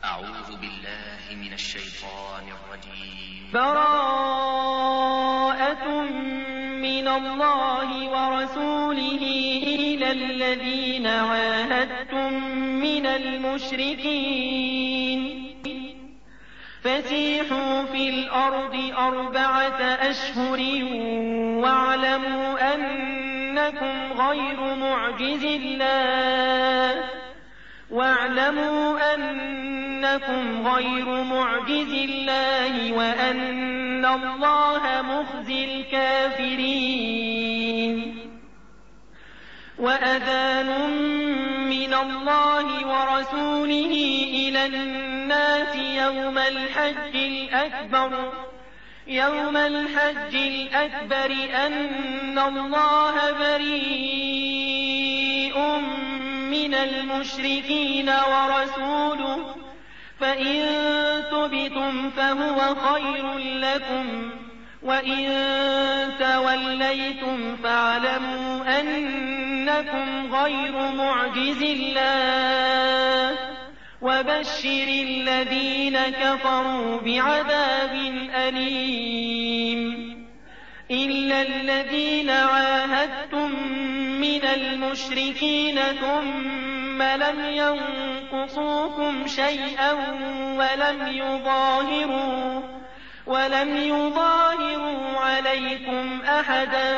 أعوذ بالله من الشيطان الرجيم. براءة من الله ورسوله إلى الذين عاهدتم من المشركين فسيحوا في الأرض 4 أشهر واعلموا أنكم غير معجز الله وأن الله مخزي الكافرين. وأذان من الله ورسوله إلى الناس يوم الحج الأكبر أن الله بريء من المشركين ورسوله فإن تبتم فهو خير لكم وإن توليتم فاعلموا أنكم غير معجز الله وبشر الذين كفروا بعذاب أليم. إلا الذين عاهدتم من المشركين ثم لم ينقصوكم شيئا ولم يظاهروا عليكم أحدا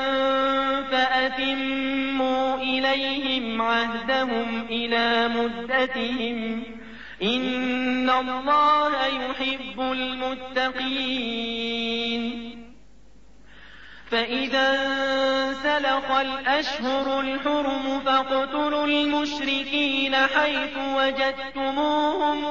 فأتموا إليهم عهدهم إلى مدتهم إن الله يحب المتقين. فإذا انسلخ الأشهر الحرم فاقتلوا المشركين حيث وجدتموهم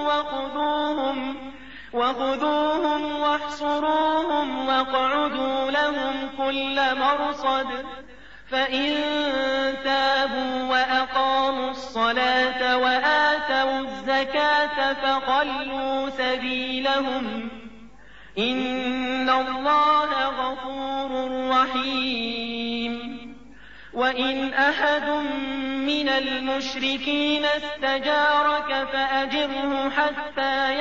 وخذوهم واحصروهم واقعدوا لهم كل مرصد فإن تابوا وأقاموا الصلاة وآتوا الزكاة فخلوا سبيلهم إن الله غفور رحيم. وإن أحد من المشركين استجارك فأجره حتى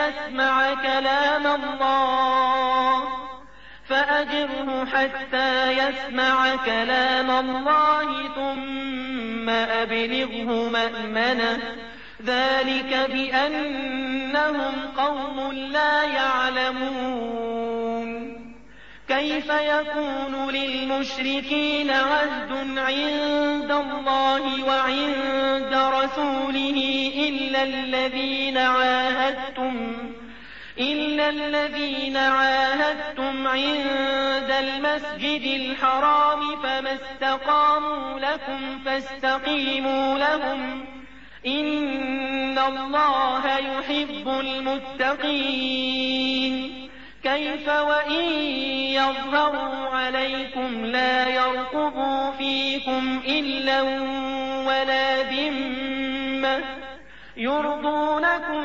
يسمع كلام الله ثم أبلغه مأمنه ذلك بأنهم قوم لا يعلمون. كيف يكون للمشركين عهد عند الله وعند رسوله إلا الذين عاهدتم عند المسجد الحرام فما استقاموا لكم فاستقيموا لهم إن الله يحب المتقين. كيف وإن يظهروا عليكم لا يرقبوا فيكم إلا ولا ذمة يرضونكم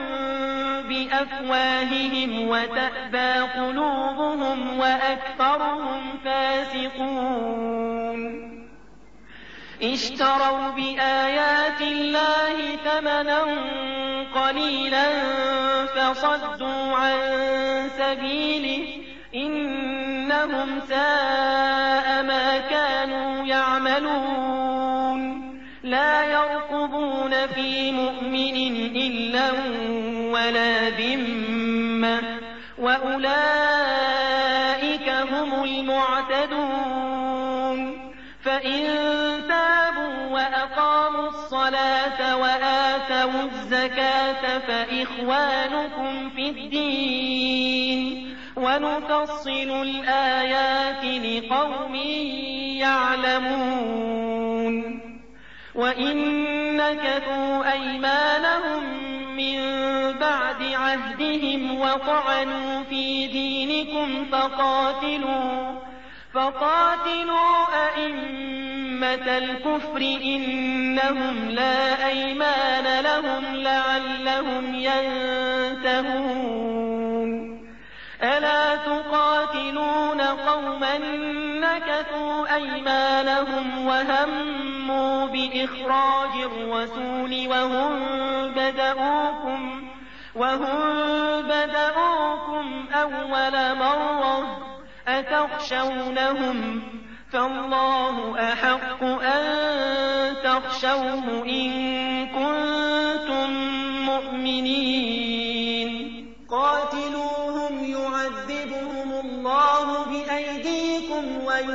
بأفواههم وتأبى قلوبهم وأكثرهم فاسقون. اشتروا بآيات الله ثمنا قليلا فصدوا عن سبيله إنهم ساء ما كانوا يعملون. لا يرقبون في مؤمن إلا ولا ذمة وأولئك هم المعتدون. فإن تابوا وأقاموا الصلاة وآتوا الزكاة فإخوانكم في الدين ونفصل الآيات لقوم يعلمون. وإن نكثوا أيمانهم من بعد عهدهم وطعنوا في دينكم فقاتلوا أئمة الكفر إنهم لا أيمان لهم لعلهم ينتهون. ألا تقاتلون قوما نكثوا أيمانهم وهموا بإخراج الرسول وهم بدأوكم أول مرة أتخشونهم فالله أحق أن تخشوه إن كنتم مؤمنين قاتلوهم يعذبهم الله بأيديكم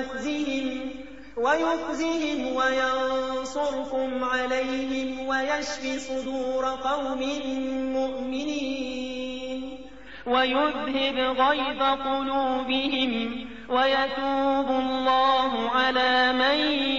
ويخزهم وينصركم عليهم ويشفي صدور قوم مؤمنين ويذهب غيظ قلوبهم ويتوب الله على من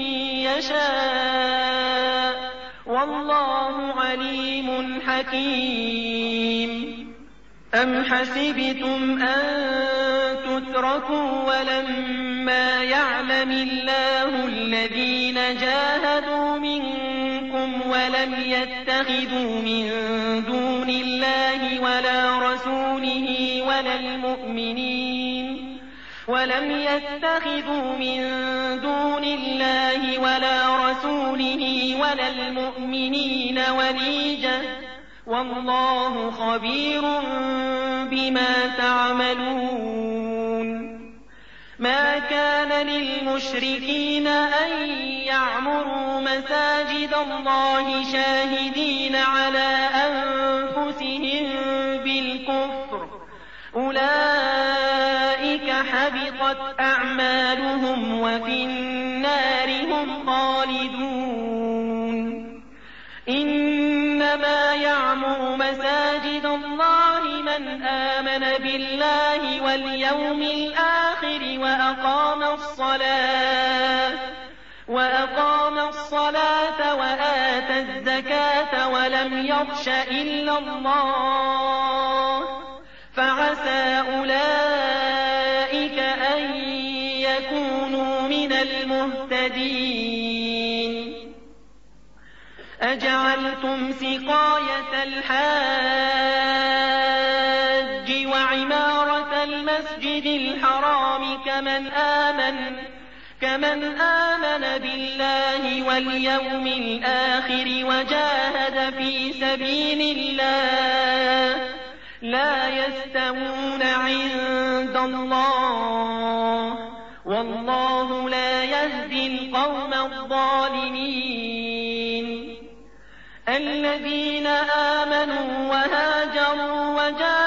يشاء والله عليم حكيم أم حسبتم أن تتركوا ولما يعلم الله الذين جاهدوا منكم ولم يتخذوا من دون الله ولا رسوله ولا المؤمنين وليجة والله خبير بما تعملون ما كان للمشركين أن يعمروا مساجد الله شاهدين على أنفسهم بالكفر أولئك حبطت أعمالهم وفي النار هم خالدون إنما يعمر مساجد الله من آمن بالله واليوم الآخر وأقام الصلاة وآتى الزكاة ولم يخش إلا الله فعسى أولئك أن يكونوا من المهتدين أجعلتم سقاية الحاج وعمارة المسجد الحرام كمن آمن بالله واليوم الآخر وجاهد في سبيل الله لا يستوون عند الله والله لا يهدي القوم الظالمين الذين آمنوا وهاجروا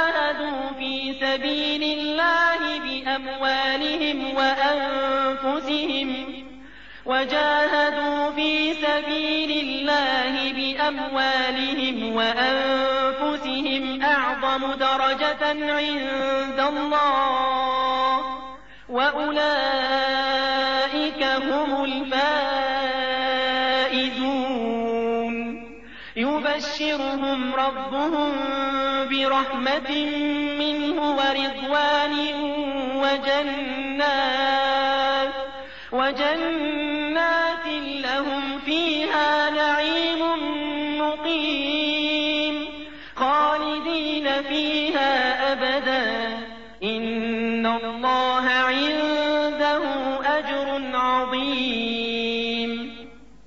سبيل الله بأموالهم وأنفسهم أعظم درجة عند الله وأولئك هم الفائزون يبشرهم ربهم برحمة منه ورضوان وجنات لهم فيها نعيم مقيم خالدين فيها أبدا إن الله عنده أجر عظيم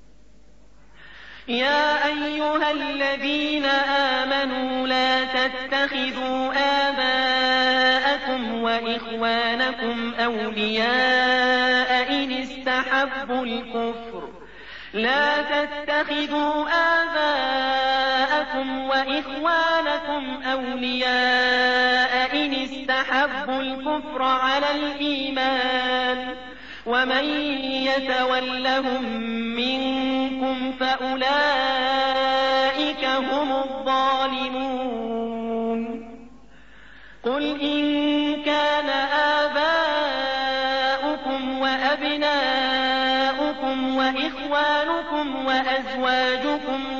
يا أيها الذين آمنوا لا تتخذوا آباءكم وإخوانكم أولياء إن استحبوا الكفر على الإيمان ومن يتولهم منكم فأولئك هم الظالمون قل إن كان آباؤكم وأبناؤكم وإخوانكم وأزواجكم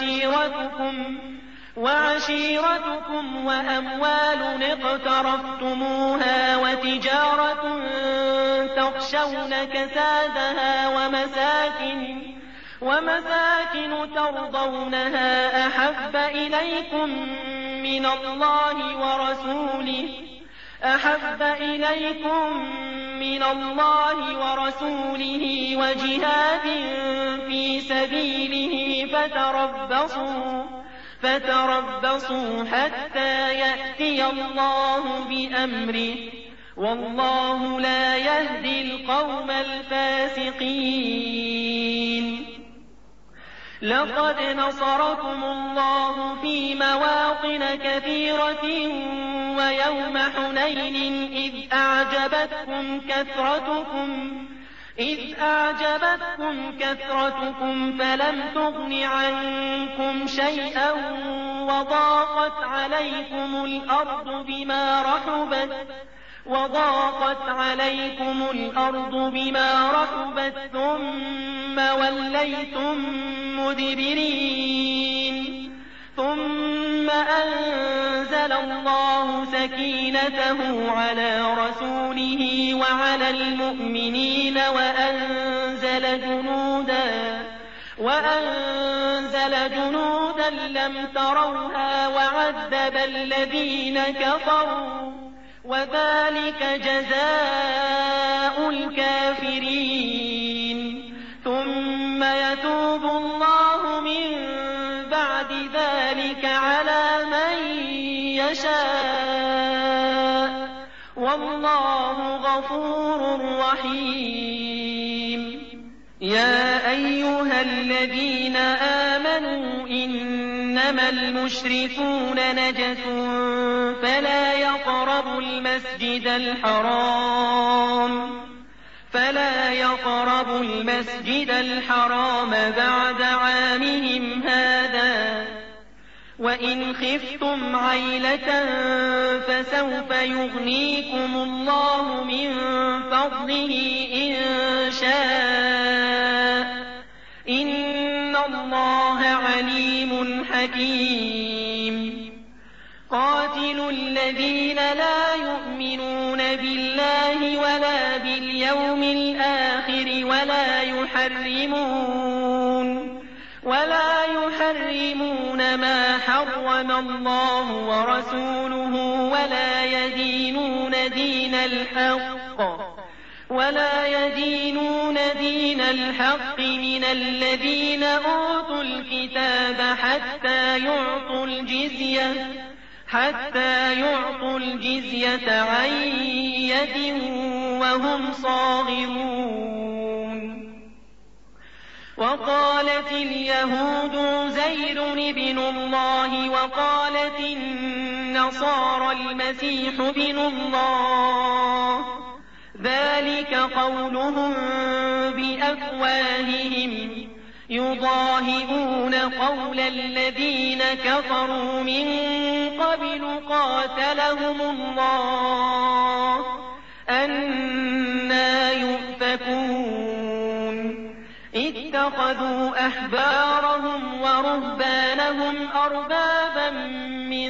وعشيرتكم وأموال اقترفتموها وتجارة تخشون كسادها ومساكن ترضونها أحب إليكم من الله ورسوله وجهاد في سبيله فتربصوا حتى يأتي الله بأمره والله لا يهدي القوم الفاسقين. لقد نصركم الله في مواطن كثيرة ويوم حنين إذ أعجبتكم كثرتكم فلم تغن عنكم شيئا وضاقت عليكم الأرض بما رحبت ثم وليتم مدبرين. ثم أنزل الله سكينته على رسوله وعلى المؤمنين وأنزل جنودا لم تروها وعذب الذين كفروا وذلك جزاء الكافرين. ثم يتوب الله من بعد ذلك على من يشاء والله غفور رحيم. يا أيها الذين آمنوا إنما المشركون نجس فلا يقربوا المسجد الحرام بعد عامهم هذا. وإن خفتم عيلة فسوف يغنيكم الله من فضله إن شاء إن الله عليم حكيم. قاتلوا الذين لا يؤمنون بالله ولا باليوم الآخر ولا يحرمون ما حرم الله ورسوله ولا يدينون دين الحق من الذين أوتوا الكتاب حتى يعطوا الجزية عن يد وهم صاغرون. وقالت اليهود عزير ابن الله وقالت النصارى المسيح ابن الله ذلك قولهم بأفواههم يضاهئون قول الذين كفروا من قبل قاتلهم الله أنى يؤفكون. اتخذوا أحبارهم ورهبانهم أربابا من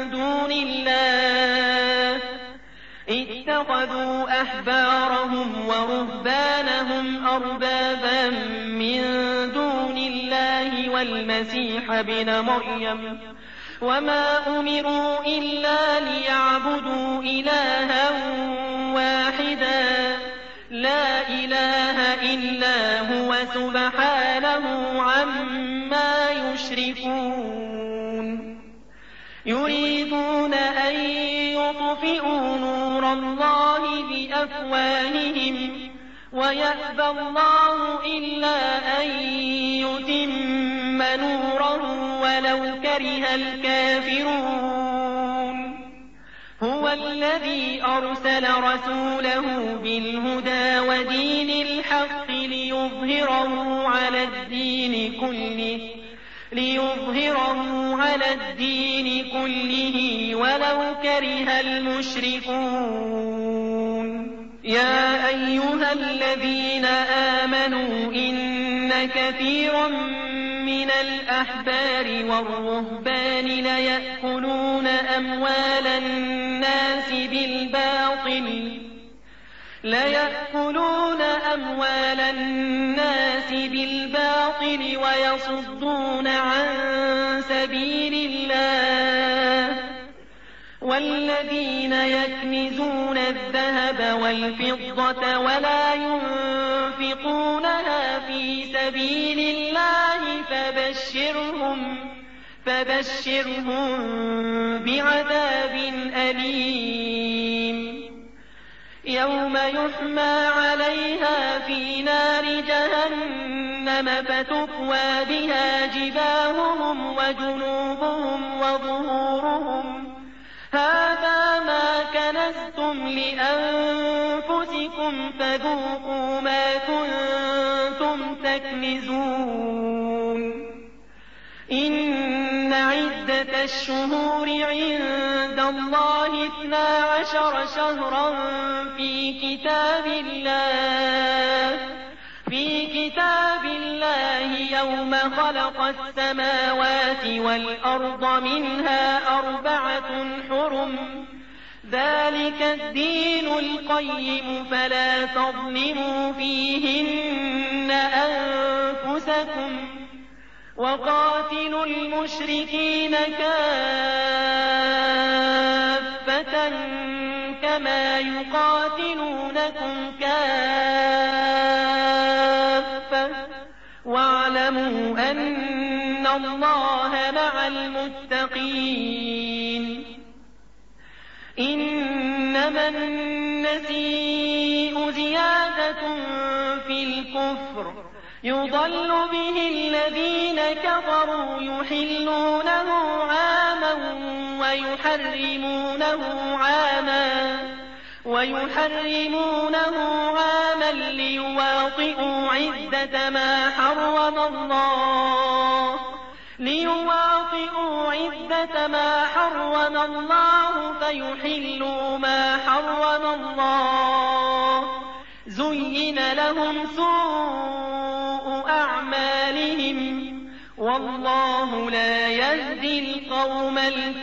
دون الله والمسيح ابن مريم وما أمروا إلا ليعبدوا إلها واحدا لا إله إلا هو سبحانه عما يشركون. يريدون أن يطفئوا نور الله بأفواههم ويأبى الله إلا أن يتم نوره ولو كره الكافرون. هو الذي أرسل رسوله بالهدى ودين الحق ليظهره على الدين كله ولو كره المشركون. يا أيها الذين آمنوا إن كثيرا من الأحبار والرهبان ليأكلون أموال الناس بالباطل ويصدون عن سبيل الله. والذين يكنزون الذهب والفضة ولا ينفقونها في سبيل الله فبشرهم بعذاب أليم يوم يحمى عليها في نار جهنم فتكوى بها جباههم وجنوبهم وظهورهم هذا ما كنزتم لأنفسكم فذوقوا ما كنتم تكنزون إن عدة الشهور عند الله 12 شهرا في كتاب الله يوم خلق السماوات والأرض منها 4 حرم ذلك الدين القيم فلا تظلموا فيهن أنفسكم وقاتلوا المشركين كافة كما يقاتلونكم كافة واعلموا أن الله مع المتقين إنما النسيء زيادة في الكفر يضل به الذين كفروا يحلونه عاما ويحرمونه عاما ليواطئوا عدة ما حرم الله فيحلوا ما حرم الله زين لهم سوء أعمالهم والله لا يهدي القوم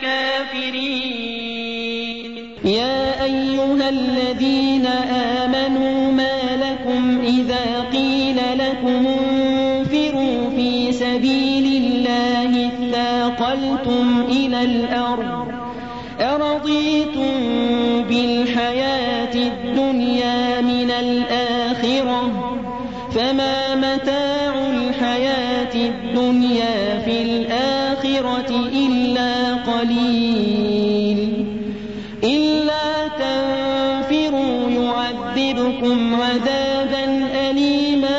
الكافرين يا أيها الذين آمنوا ما لكم إذا قيل لكم انفروا في سبيل الله اثاقلتم إلى الأرض أرضيتم بالحياة الدنيا من الآخرة فما متاع الحياة الدنيا في الآخرة إلا قليل إلا تنفروا يعذبكم عذابا أليما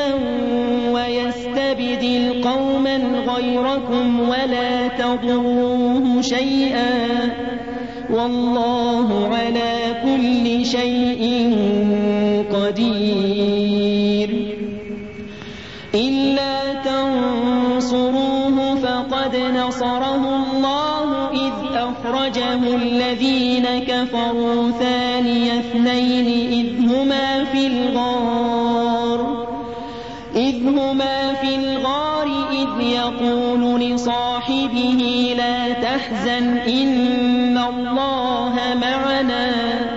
ويستبدل قوما غيركم ولا تضروه شيئا والله على كل شيء قدير إلا تنصروه فقد نصره الله إذ أخرجه الذين كفروا ثاني اثنين إذ هما في الغار إذ يقول لصاحبه لا تحزن إن الله معنا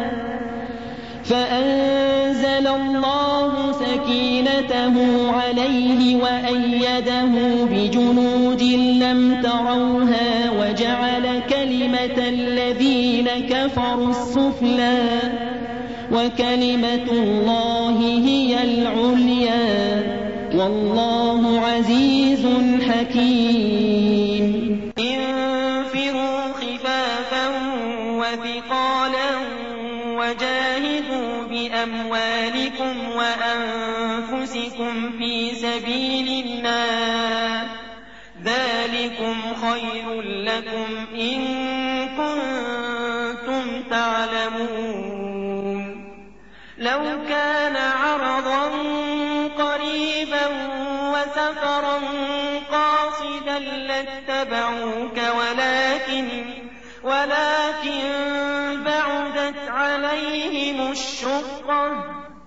فأنزل الله سكينته عليه وأيده بجنود لم تروها وجعل كلمة الذين كفروا السفلى وكلمة الله هي العليا والله عزيز حكيم انفروا خفافا وثقالا وجاهدوا بأموالكم وأنفسكم في سبيل الله ذلكم خير لكم إن كنتم تعلمون لو كان عرضا قريبا وسفرا قاصدا لاتبعوك ولكن بعدت عليهم الشقة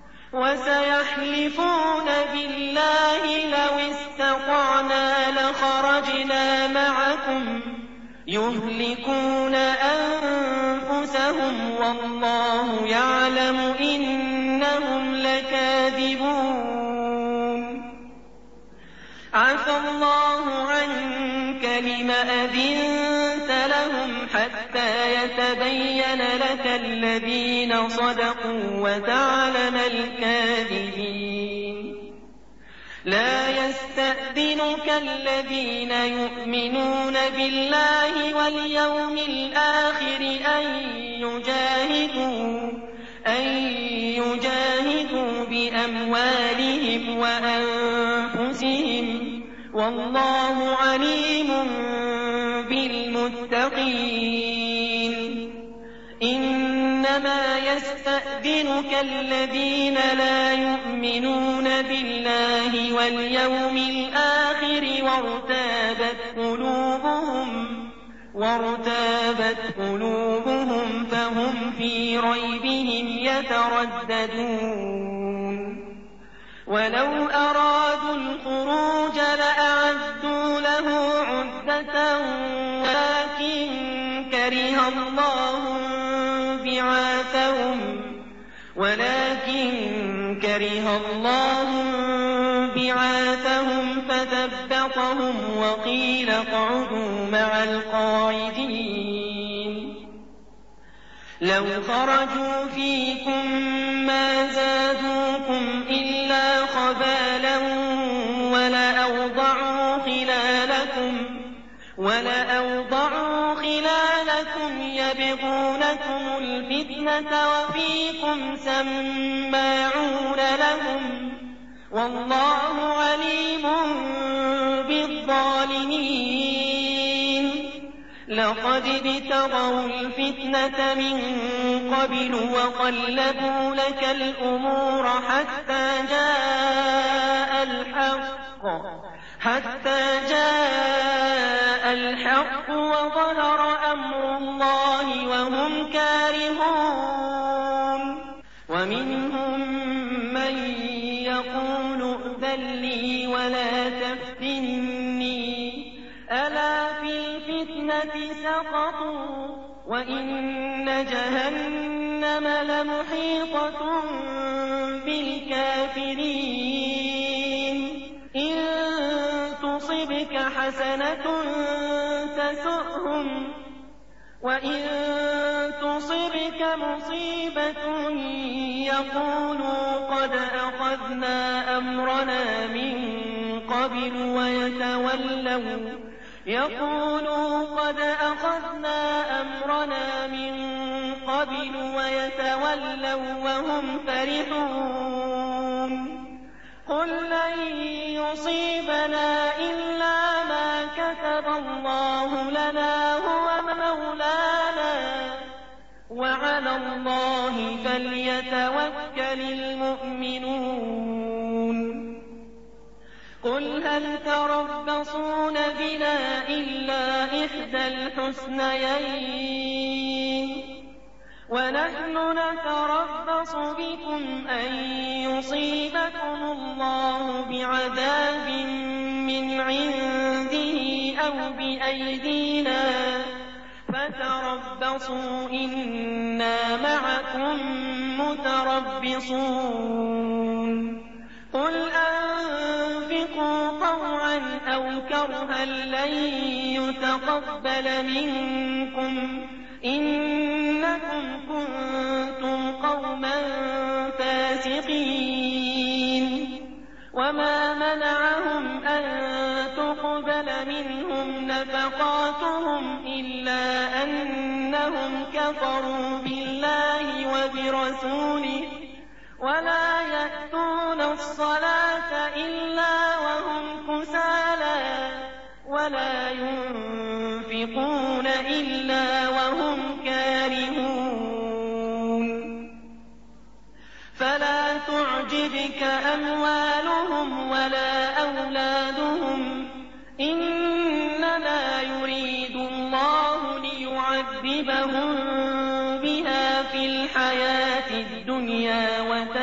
وسيحلفون بالله لو استطعنا لخرجنا معكم يهلكون أنفسهم والله يعلم إنهم لكاذبون عفى الله عنك لم أذنت لهم حتى يتبين لك الذين صدقوا وتعلم الكاذبين لا يستأذنك الذين يؤمنون بالله واليوم الآخر أن يجاهدوا بأموالهم وأنفسهم والله عليم بالمتقين إنما يستأذنك الذين لا يؤمنون بالله واليوم الآخر وارتابت قلوبهم فهم في ريبهم يترددون ولو أرادوا الخروج لأعدوا له عدة ولكن كره الله بعاثهم فثبطهم وقيل اقعدوا مع القاعدين لو خرجوا فيكم ما زادوكم إلا خبالا ولأوضعوا خلالكم يبغونكم الفتنة وفيكم سماعون لهم والله عليم بالظالمين لقد ابتغوا الفتنة من قبل وقلبوا لك الأمور حتى جاء الحق وظهر أمر الله وهم كارهون ومنهم من يقول ائذن لي ولا تفتني ألا في الفتنة سقطوا وإن جهنم لمحيطة بالكافرين إن تصبك حسنة تسؤهم وإن تصبك مصيبة يقولوا قد أخذنا أمرنا من قبل ويتولوا وهم فرحون قل لن يصيبنا إلا ما كتب الله لنا هو مولانا وعلى الله فليتوكل المؤمنون قل هل تربصون بنا إلا إحدى الحسنيين ونحن نتربص بكم أن يصيبكم الله بعذاب من عنده أو بأيدينا فتربصوا إنا معكم متربصون قل أنفقوا طوعا أو كرها لن يتقبل منكم إنكم كنتم قوما فاسقين وما منعهم أن تقبل منهم نفقاتهم إلا أنهم كفروا بالله وبرسوله ولا يأتون الصلاة إلا وهم كسالى ولا ينفقون إلا وهم كارهون فلا تعجبك أموالهم ولا أولادهم إنما يريد الله ليعذبهم بها في الحياة الدنيا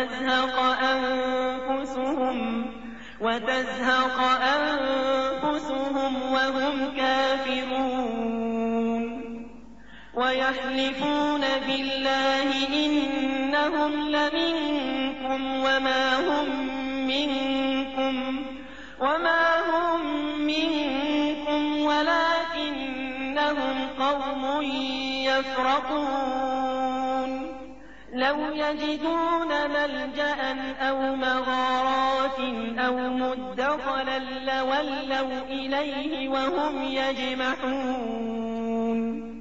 وتزهق أنفسهم وهم كافرون ويحلفون بالله إنهم لمنكم وما هم منكم ولكنهم قوم يفرقون لو يجدون ملجأ أو مغارات أو مدخلا لولوا إليه وهم يجمحون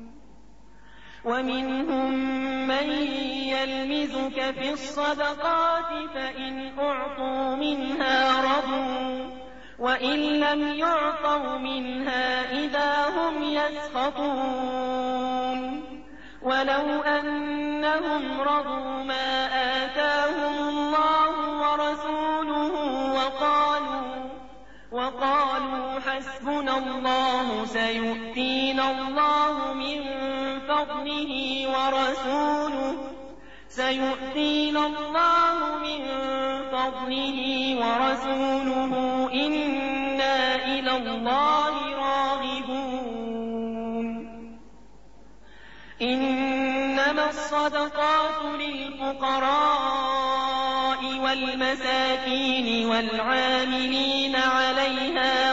ومنهم من يلمزك في الصدقات فإن أعطوا منها رضوا وإن لم يعطوا منها إذا هم يسخطون ولو أنهم رضوا ما آتاهم الله ورسوله وقالوا حسبنا الله سيؤتينا الله من فضله ورسوله إنا إلى الله راغبون إنما الصدقات للفقراء والمساكين والعاملين عليها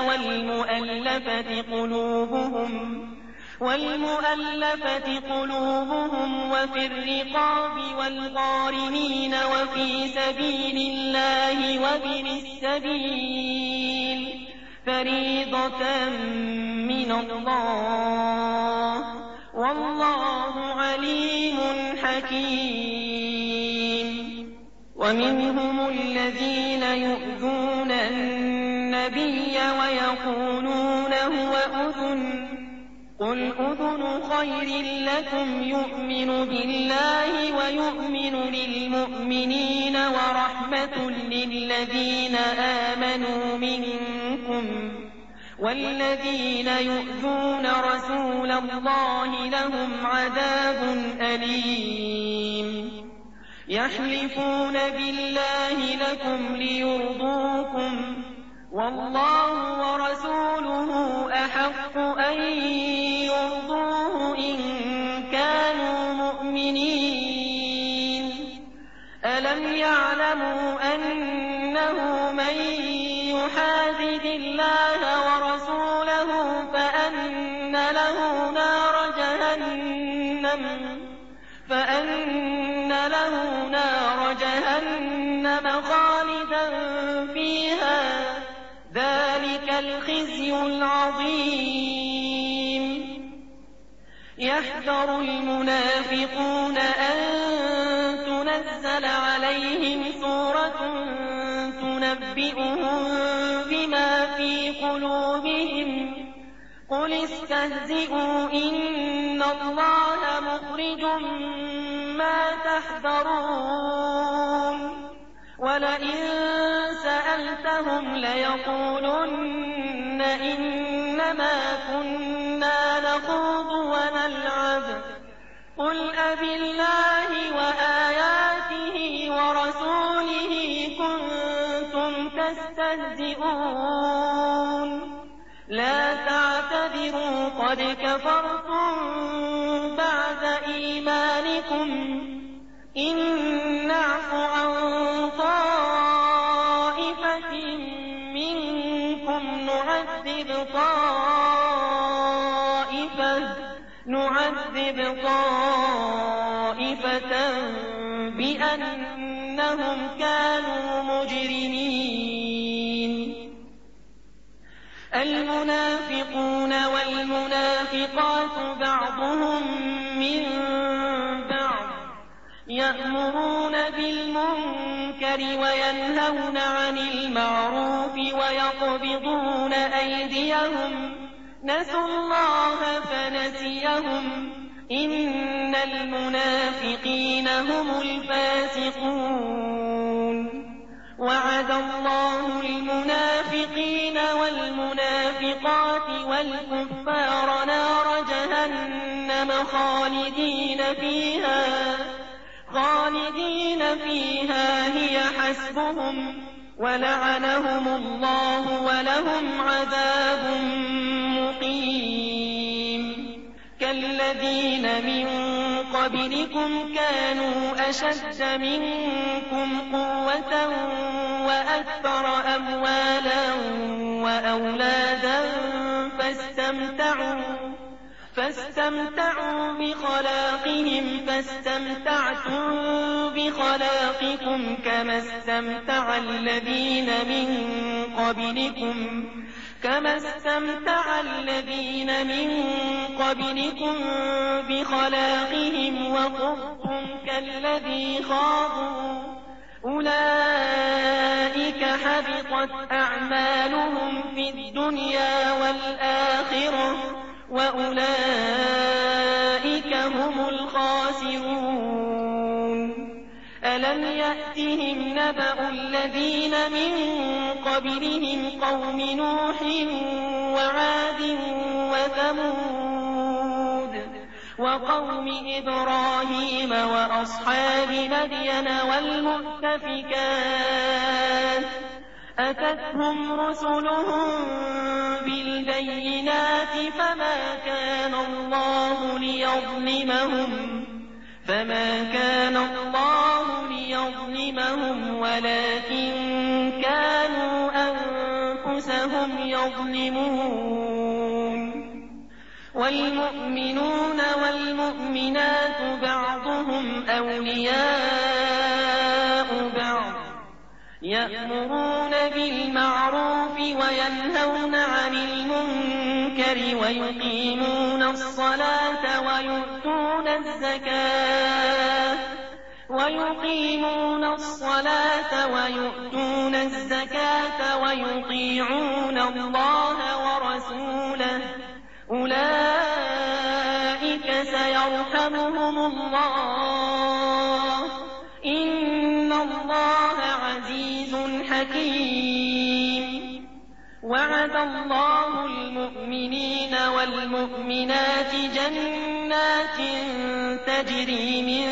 والمؤلفة قلوبهم وفي الرقاب والغارمين وفي سبيل الله وابن السبيل فريضة من الله والله عليم حكيم ومنهم الذين يؤذون النبي ويقولون هو أذن قل أذن خير لكم يؤمن بالله ويؤمن للمؤمنين ورحمة للذين آمنوا منكم والذين يؤذون رسول الله لهم عذاب أليم يحلفون بالله لكم ليرضوكم والله ورسوله أحق أن يرضوه إن كانوا مؤمنين ألم يعلموا أنه من يحادد الله ورسوله فأن له نار جهنم خالدا فيها ذلك الخزي العظيم يحذر المنافقون أن تنزل عليهم سورة تنبئهم بما في قلوبهم قل استهزئوا إن الله مخرج ما تحذرون ولئن سألتهم ليقولن إنما كنا نخوض ونلعب قل أبالله وآياته ورسوله كنتم تستهزئون لا تعتذروا قد كفرتم بعد إيمانكم إن نعف عن طائفة منكم نعذب طائفة بأنهم كانوا مجرمين المنافقون والمنافقات بعضهم من بعض يأمرون بالمنكر وينهون عن المعروف ويقبضون أيديهم نسوا الله فنسيهم إن المنافقين هم الفاسقون وعد الله المنافقين والمنافقات والكفار نار جهنم خالدين فيها هي حسبهم ولعنهم الله ولهم عذاب مقيم كالذين من قبلكم كانوا أشد منكم قوة وأكثر أموالا وأولادا فاستمتعوا بخلاقهم استمتعتم بخلاقكم كما استمتع الذين من قبلكم بخلاقهم وخضتم كالذي خاضوا أولئك حبطت أعمالهم في الدنيا والآخرة وأولئك هم الخاسرون. ألم يأتهم نبأ الذين من قبلهم قوم نوح وعاد وثمود وقوم إبراهيم وأصحاب مدين والمؤتفكات أتتهم رسلهم بالبينات فما كان الله ليظلمهم ولكن كانوا أنفسهم يظلمون. والمؤمنون والمؤمنات بعضهم أولياء بعض يأمرون بالمعروف وينهون عن المنكر ويقيمون الصلاة ويؤتون الزكاة ويطيعون الله ورسوله أولئك سيرحمهم الله إن الله عزيز حكيم. وعد الله المؤمنين والمؤمنات جنات تجري من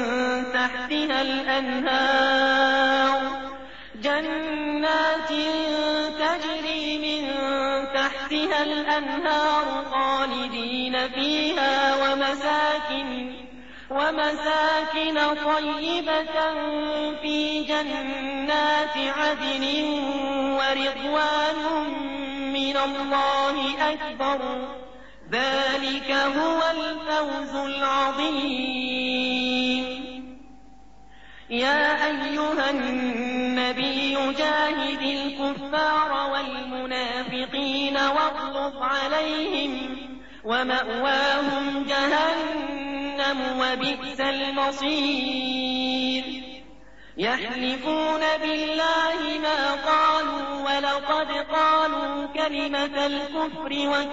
تحتها الأنهار خالدين فيها ومساكن طيبة في جنات عدن ورضوان من الله أكبر ذلك هو الفوز العظيم. يا أيها النبي جاهد الكفار والمنافقين واغلظ عليهم ومأواهم جهنم وبئس المصير. يحلفون بالله ما قالوا ولقد قالوا كلمة الكفر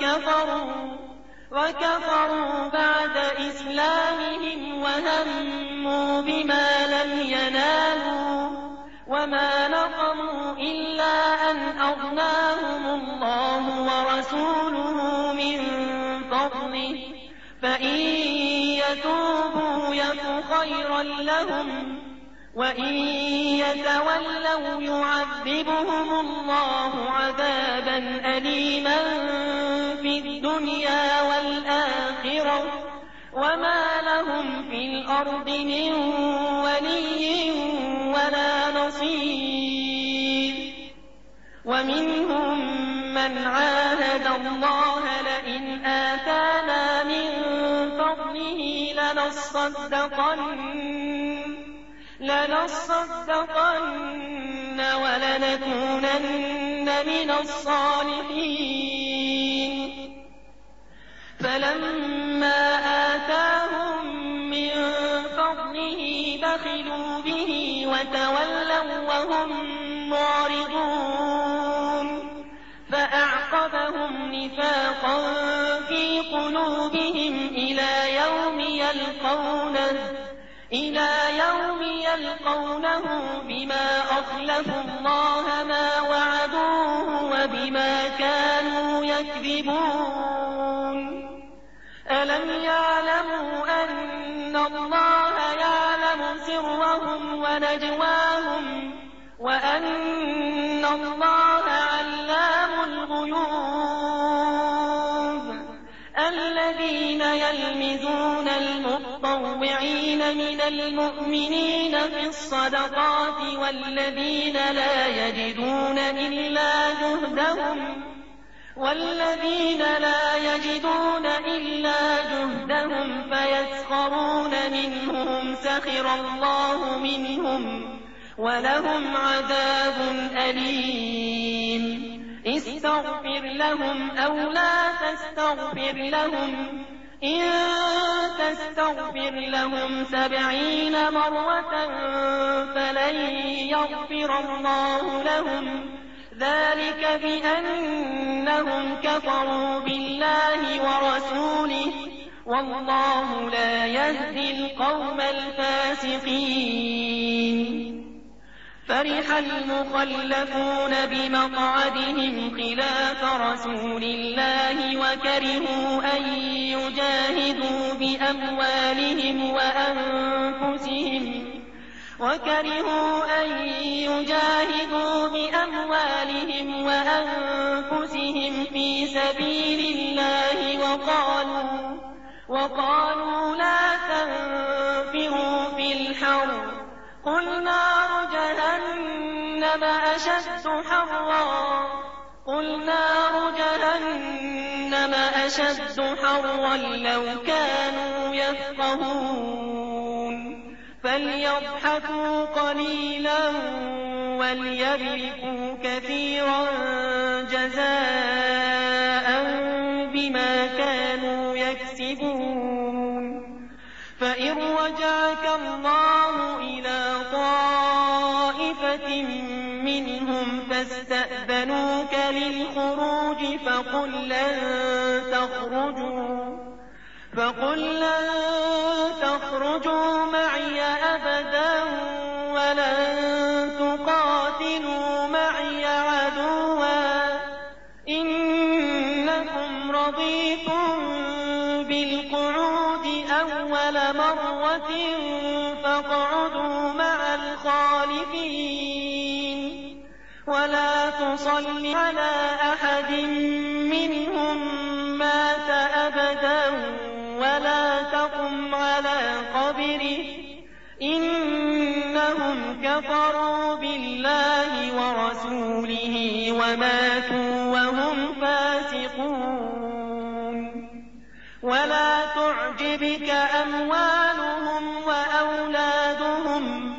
وكفروا بعد إسلامهم وهموا بما لم ينالوا وما نقموا إلا أن أغناهم الله ورسوله من فضله فإن يتوبوا يك خيرا لهم وإن يتولوا يعذبهم الله عذابا أليما في الدنيا والآخرة وما لهم في الأرض من ولي ولا نصير. ومنهم من عاهد الله لئن آتانا من فضله لنصدقن ولنكونن من الصالحين. فلما آتاهم من فضله بخلوا به وتولوا وهم معرضون فأعقبهم نفاقا في قلوبهم إلى يوم يلقونه بما أخلفوا الله ما وعدوه وبما كانوا يكذبون. ألم يعلموا أن الله يعلم سرهم ونجواهم وأن الله علام الغيوب. الذين يلمزون المطوعين من المؤمنين في الصدقات والذين لا يجدون إلا جهدهم والذين لا يجدون إلا جهدهم فيسخرون منهم سخر الله منهم ولهم عذاب أليم استغفر لهم أو لا تستغفر لهم إن تستغفر لهم 70 مرة فلن يغفر الله لهم ذلك بأنهم كفروا بالله ورسوله والله لا يهدي القوم الفاسقين فرح المخلفون بمقعدهم خلاف رسول الله وكرهوا أن يجاهدوا بأموالهم وأنفسهم في سبيل الله وقالوا لا تنفروا في الحر قل نار جهنم أشد حرا لو كانوا يفقهون فليضحكوا قليلا وليبكوا كثيرا جزاء بما كانوا يكسبون فإن رجعك الله إلى طائفة منهم فاستأذنوك للخروج فقل لن تخرجوا معي أبدا ولن تقاتلوا معي عدوا إنكم رضيتم بالقعود أول مرة فاقعدوا مع الخالفين ولا تصل على أحد منهم مات أبدا ولا تقم على قبره إنهم كفروا بالله ورسوله وماتوا وهم فاسقون ولا تعجبك أموالهم وأولادهم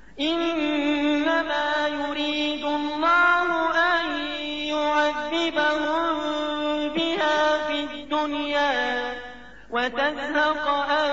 إنما يريد الله أن يعذبهم بها في الدنيا وتزهق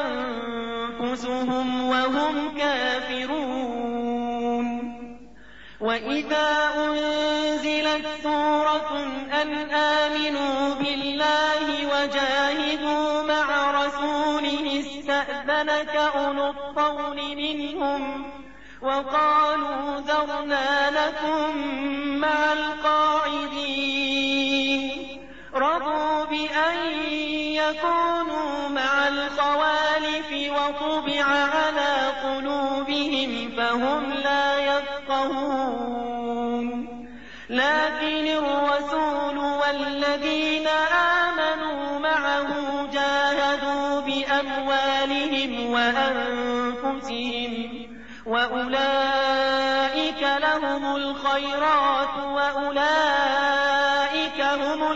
أنفسهم وهم كافرون وإذا أنزلت سورة أن آمنوا بالله وجاهدوا مع رسوله استأذنك أولو الطول منهم وقالوا ذرنا لكم مع القاعدين رضوا بأن يكونوا مع الخوالف وطبع على قلوبهم فهم لا يفقهون لكن الرسول والذين آمنوا معه جاهدوا بأموالهم وأنفسهم وأولئك لهم الخيرات وأولئك هم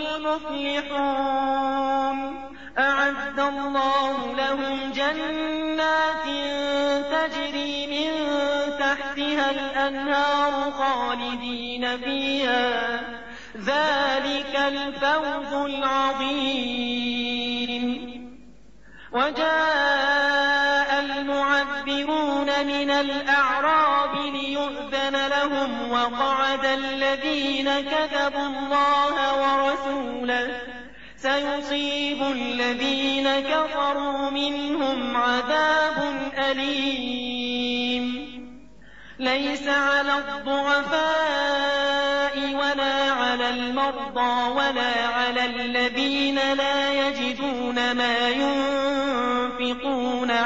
المفلحون أعد الله لهم جنات تجري من تحتها الأنهار خالدين فيها ذلك الفوز العظيم وجاء المعذرون من الأعراب ليؤذن لهم وقعد الذين كذبوا الله ورسوله سيصيب الذين كفروا منهم عذاب أليم ليس على الضعفاء ولا على المرضى ولا على الذين لا يجدون ما ينفقون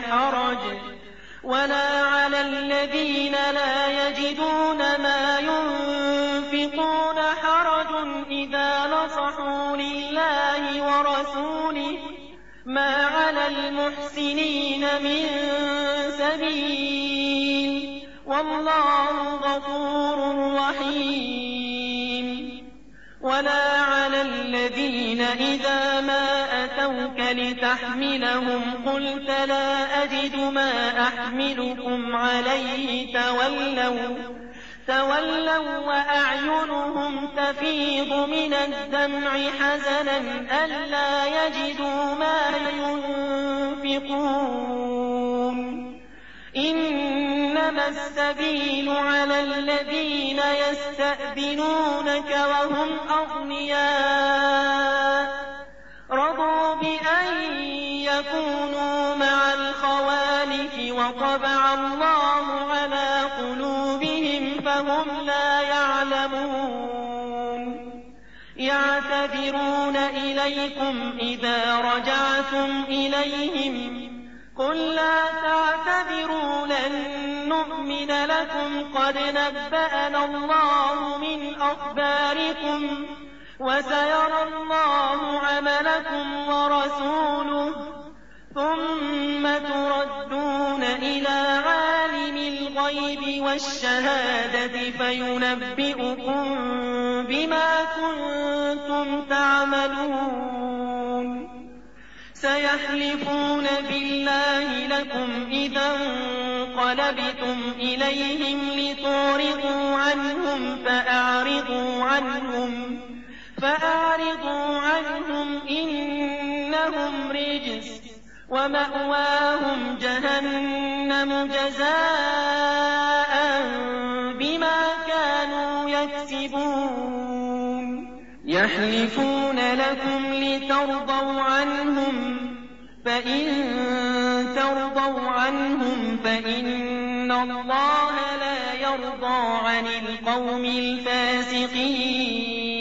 حرج إذا نصحوا لله ورسوله ما على المحسنين من سبيل والله غفور رحيم ولا على الذين إذا ما أتوك لتحملهم قلت لا أجد ما أحملكم عليه تولوا وأعينهم تفيض من الدمع حزنا ألا يجدوا ما ينفقون إنما السبيل على الذين يستأذنونك وهم أغنياء رضوا بأن يكونوا مع الخوالف وطبع الله على قلوبهم فهم لا يعلمون يعتذرون إليكم إذا رجعتم إليهم قل لا تعتذروا لن نؤمن لكم قد نبأنا الله من أخباركم وسيرى الله عملكم ورسوله ثم تردون إلى عالم الغيب والشهادة فينبئكم بما كنتم تعملون سيحلفون بالله لكم إذا انقلبتم إليهم لتعرضوا عنهم فأعرضوا عنهم إنهم رجس ومأواهم جهنم جزاء بما كانوا يكسبون يحلفون لكم لترضوا عنهم فإن ترضوا عنهم فإن الله لا يرضى عن القوم الفاسقين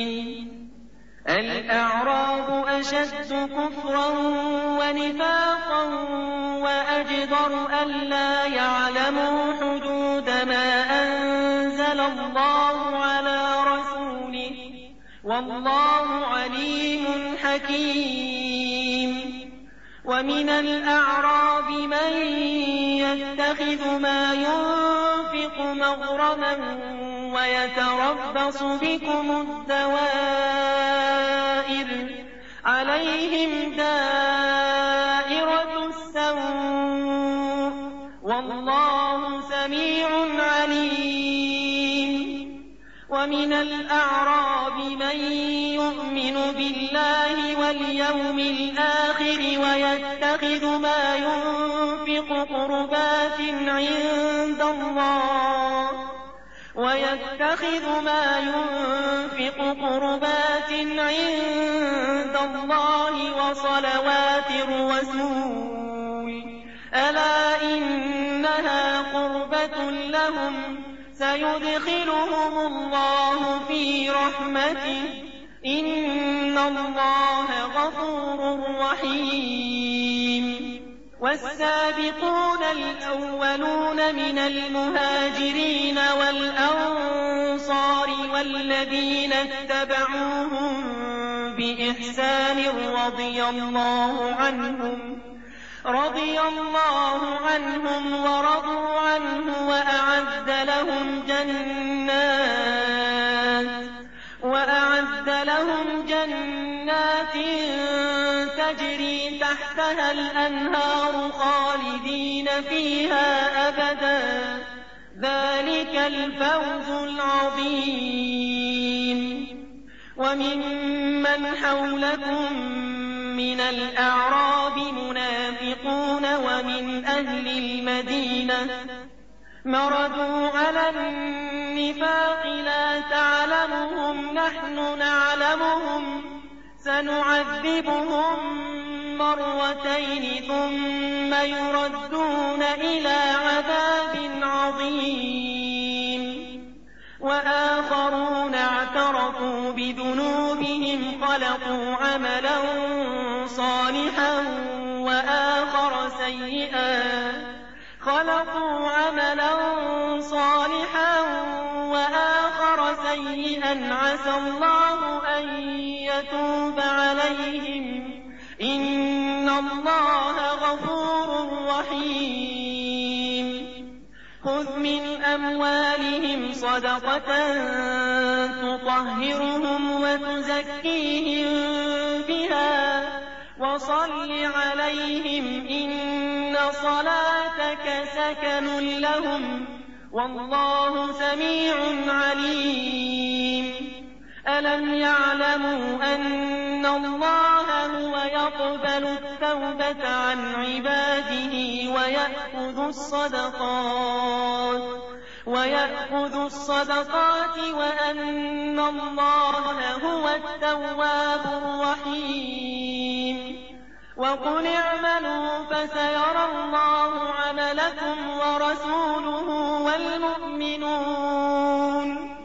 الأعراب أشد كفرا ونفاقا وأجدر ألا يعلموا حدود ما أنزل الله على رسوله والله عليم حكيم ومن الأعراب من يتخذ ما ينفق مغرما ويتربص بكم الدوائر عليهم دائرة السوء والله سميع عليم ومن الأعراب من يؤمن بالله واليوم الآخر ويتخذ ما ينفق قربات عند الله وصلوات الرسول ألا إنها قربة لهم سيدخلهم الله في رحمته إن الله غفور رحيم والسابقون الأولون من المهاجرين والأنصار والذين اتبعوهم بإحسان رضي الله عنهم ورضوا عنه وأعد لهم جنات تجري تحتها الأنهار خالدين فيها أبدا ذلك الفوز العظيم وممن حولكم من الأعراب منافقون ومن أهل المدينة مردوا على النفاق لا تعلمهم نحن نعلمهم سنعذبهم مرتين ثم يردون إلى عذاب عظيم وآخرون اعترفوا بذنوبهم خلقوا عملا صالحا وآخر سيئا عسى الله أن يتوب عليهم إن الله غفور رحيم خذ من أموالهم صدقة تطهرهم وتزكيهم فصل عليهم إن صلاتك سكن لهم والله سميع عليم ألم يعلموا أن الله هو يقبل التوبة عن عباده ويأخذ الصدقات وأن الله هو التواب الرحيم وقل اعملوا فسيرى الله عملكم ورسوله والمؤمنون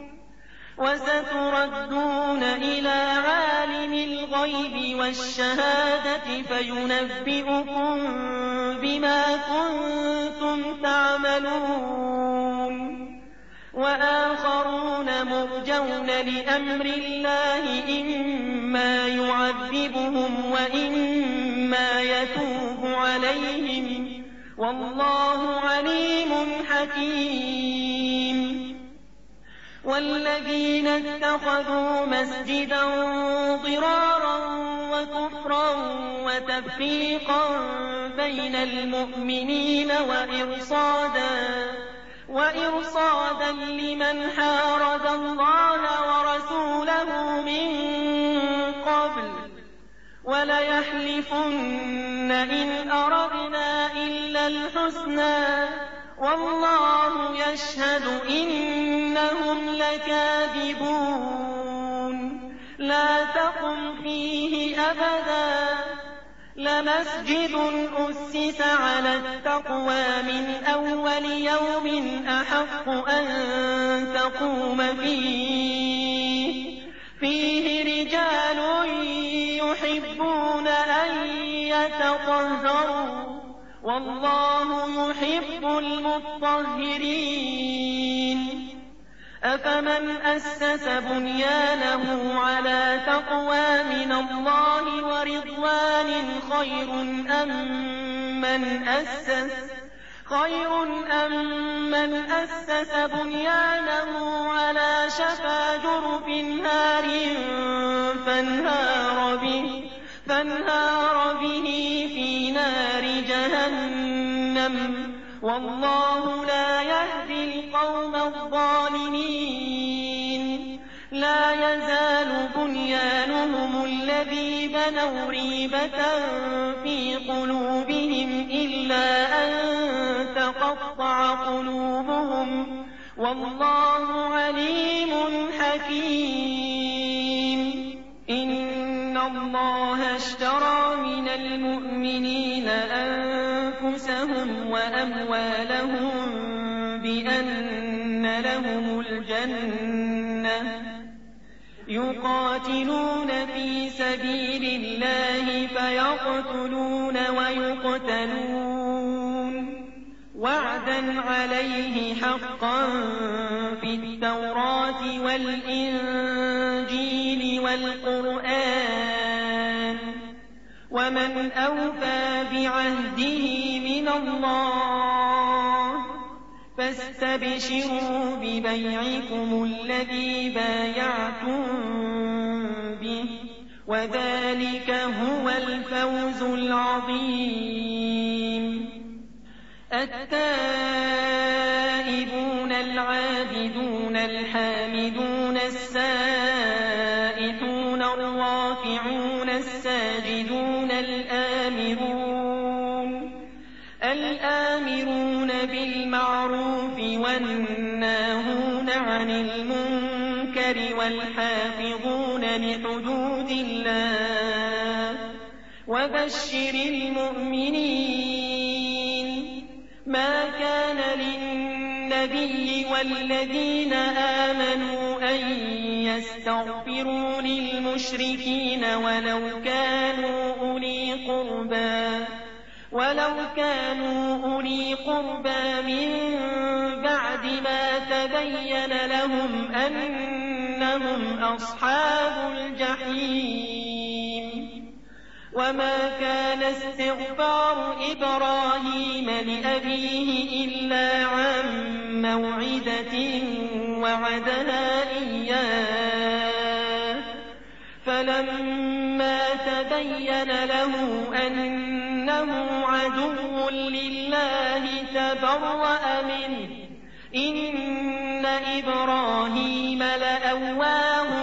وستردون إلى عالم الغيب والشهادة فينبئكم بما كنتم تعملون وآخرون مرجون لأمر الله إما يعذبهم وإما يتوب عليهم والله عليم حكيم والذين اتخذوا مسجدا ضرارا وكفرا وتفريقا بين المؤمنين وإرصادا لمن حارب الله ورسوله من قبل وليحلفن إن أردنا إلا الحسنى والله يشهد إنهم لكاذبون لا تقم فيه أبدا لمسجد أسس على التقوى من أول يوم أحق أن تقوم فيه رجال يحبون أن يتطهروا والله يحب المطهرين أفمن أسس بنيانه على تقوى من الله ورضوان خير أم من أسس بنيانه على شفا جرف نار فانهار به في نار جهنم والله لا يهدي القوم الظالمين لا يزال بنيانهم الذي بنوا ريبة في قلوبهم إلا أن تقطع قلوبهم والله عليم حكيم إن الله اشترى من المؤمنين أنفسهم وأموالهم بأن لهم الجنة يقاتلون في سبيل الله فيقتلون ويقتلون وعدا عليه حقا في التوراة والإنجيل والقرآن ومن أوفى بعهده من الله فاستبشروا ببيعكم الذي بايعتم به وذلك هو الفوز العظيم التائبون العابدون الحامدون السائحون الراكعون الساجدون الآمرون بالمعروف والناهون عن المنكر والحافظون لحدود الله وبشر المؤمنين ما كان للنبي والذين آمنوا أن يستغفروا للمشركين ولو كانوا أولي قربى من بعد ما تبين لهم أنهم أصحاب الجحيم وما كان استغفار إبراهيم لأبيه إلا عن موعدة وعدها إياه فلما تبين تبين له أنه عدو لله تبرأ منه إن إبراهيم لأواه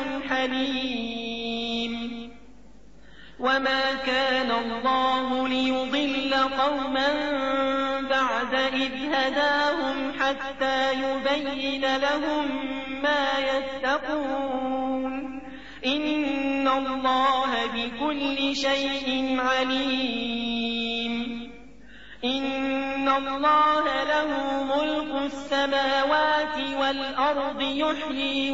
حليم وما كان الله ليضل قوما بعد إذ هداهم حتى يبين لهم ما يتقون إن الله بكل شيء عليم إن الله له ملك السماوات والأرض يحيي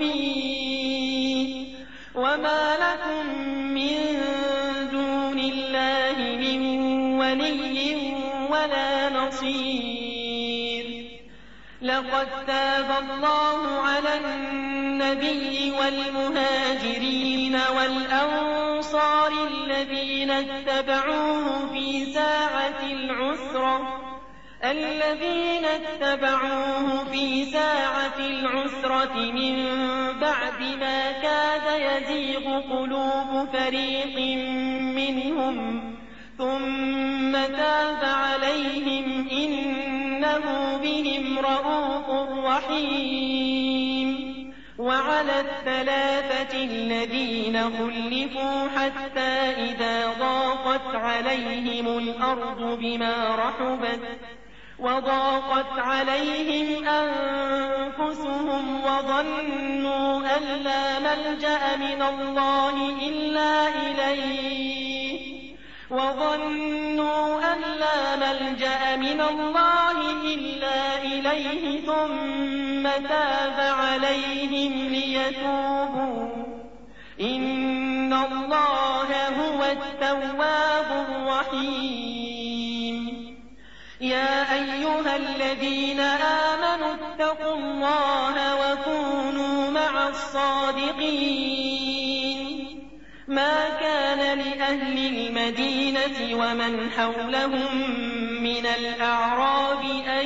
ويميت وما لكم من دون الله من ولي ولا نصير لقد تاب الله على النبي والمهاجرين والأنصار الذين اتبعوه في ساعة العسرة من بعد ما كاد يزيغ قلوب فريق منهم ثم تاب عليهم إنه بهم رءوف رحيم وعلى الثلاثة الذين خلفوا حتى إذا ضاقت عليهم الأرض بما رحبت وضاقت عليهم أنفسهم وظنوا أن لا ملجأ من الله إلا إليه ثم تاب عليهم ليتوبوا إن الله هو التواب الرحيم يا أيها الذين آمنوا اتقوا الله وكونوا مع الصادقين ما كان لأهل المدينة ومن حولهم من الأعراب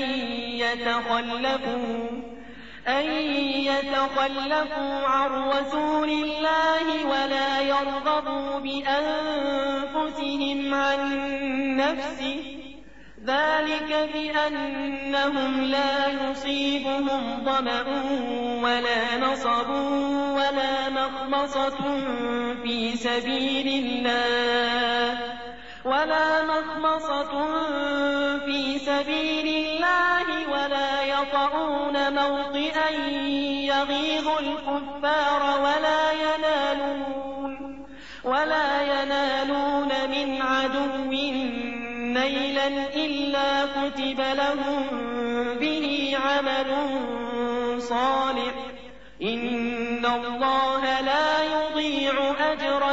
أن يتخلفوا عن رسول الله ولا يرغبوا بأنفسهم عن نفسه ذلك بأنهم لا يصيبهم ظمأ ولا نصب ولا مخمصة في سبيل الله ولا يطؤون موطئا يغيظ الكفار ولا ينالون من عدو نيلا إلا كتب لهم به عمل صالح إن الله لا يضيع أجر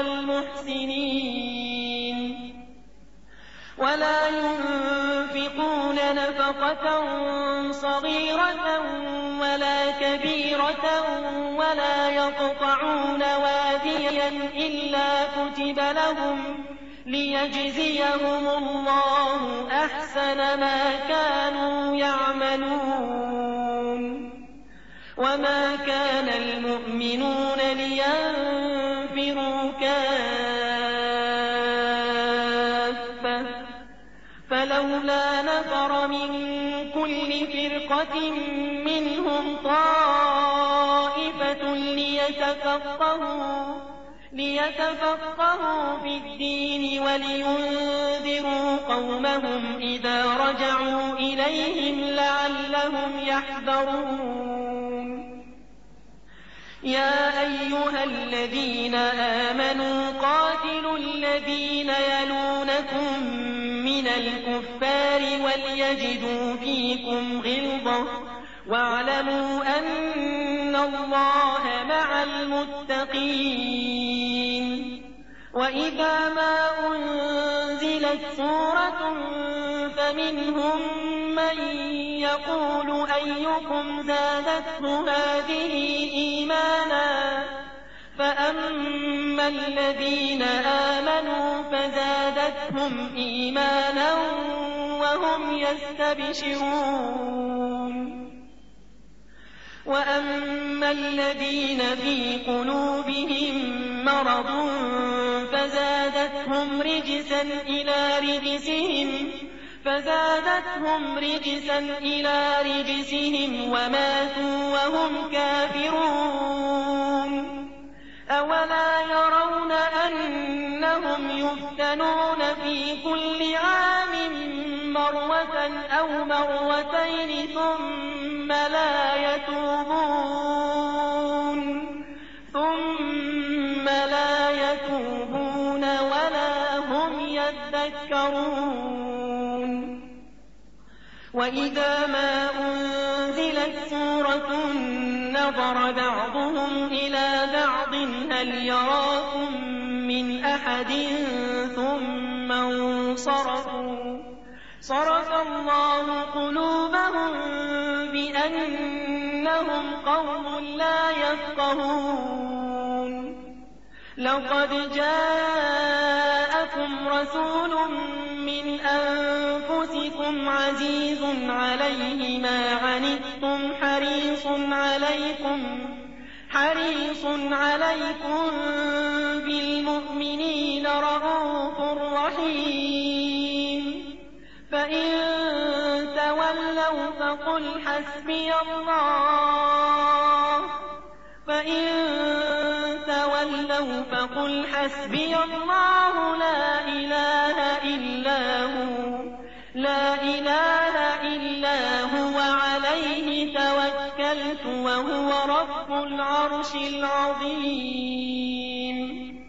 المحسنين ولا ينفقون نفقة صغيرة ولا كبيرة ولا يقطعون واديا إلا كتب لهم ليجزيهم الله أحسن ما كانوا يعملون وما كان المؤمنون لينفروا كافة فلولا نفر من كل فرقة منهم طائفة ليتفقهوا في الدين ولينذروا قومهم إذا رجعوا إليهم لعلهم يحذرون يا أيها الذين آمنوا قاتلوا الذين يلونكم من الكفار وليجدوا فيكم غلظة واعلموا أن الله مع المتقين وإذا ما أنزلت سورة فمنهم من يقول أيكم زادته هذه إيمانا فأما الذين آمنوا فزادتهم إيمانا وهم يستبشرون وأما الذين في قلوبهم مرض فزادتهم رجسا إلى رجسهم وماتوا وهم كافرون أولا يرون أنهم يفتنون في كل عام مرة أو مرتين ثم لا يتوبون ولا هم يذكرون وإذا ما أنزلت سورة نظر بعضهم إلى بعض هل يراكم من أحد ثم انصرفوا صرف الله قلوبهم بأنهم قوم لا يفقهون لقد جاءكم رسول من أنفسكم عزيز عليه ما عنتم حريص عليكم بالمؤمنين رءوف رحيم فإن تولوا فقل حسبي الله لا إله إلا هو عليه توكلت وهو رب العرش العظيم